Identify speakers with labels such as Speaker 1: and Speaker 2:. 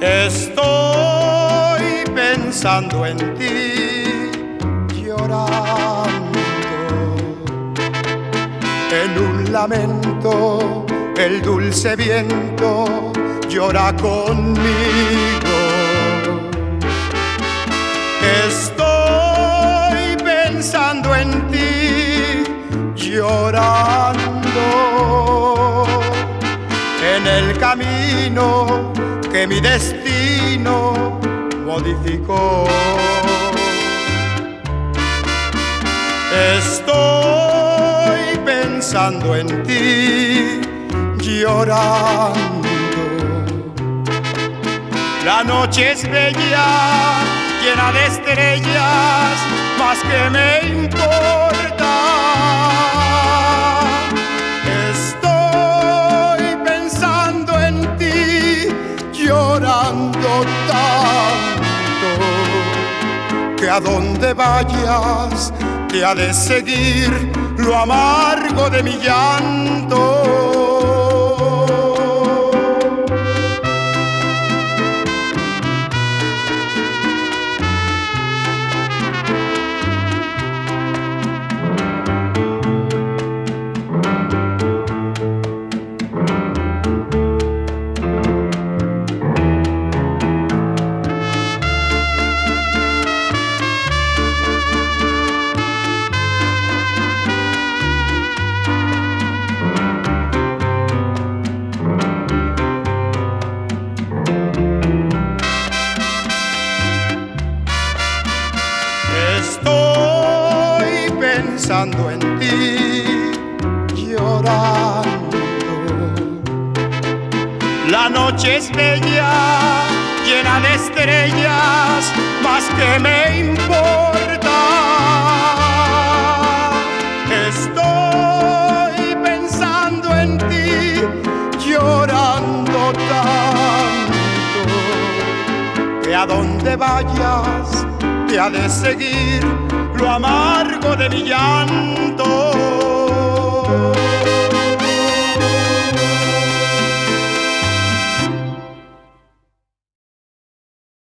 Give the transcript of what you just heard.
Speaker 1: Estoy pensando en ti, llorando. En un lamento, el dulce viento llora conmigo. Estoy pensando en ti, llorando. En el camino que mi destino modificó. Estoy pensando en ti, llorando. La noche es bella, llena de estrellas, más que me importa. Llorando tanto que a donde vayas te ha de seguir lo amargo de mi llanto. Estoy pensando en ti, llorando. La noche es bella, llena de estrellas, más que me importa. Estoy pensando en ti, llorando tanto que a donde vayas te ha de seguir lo amargo de mi llanto.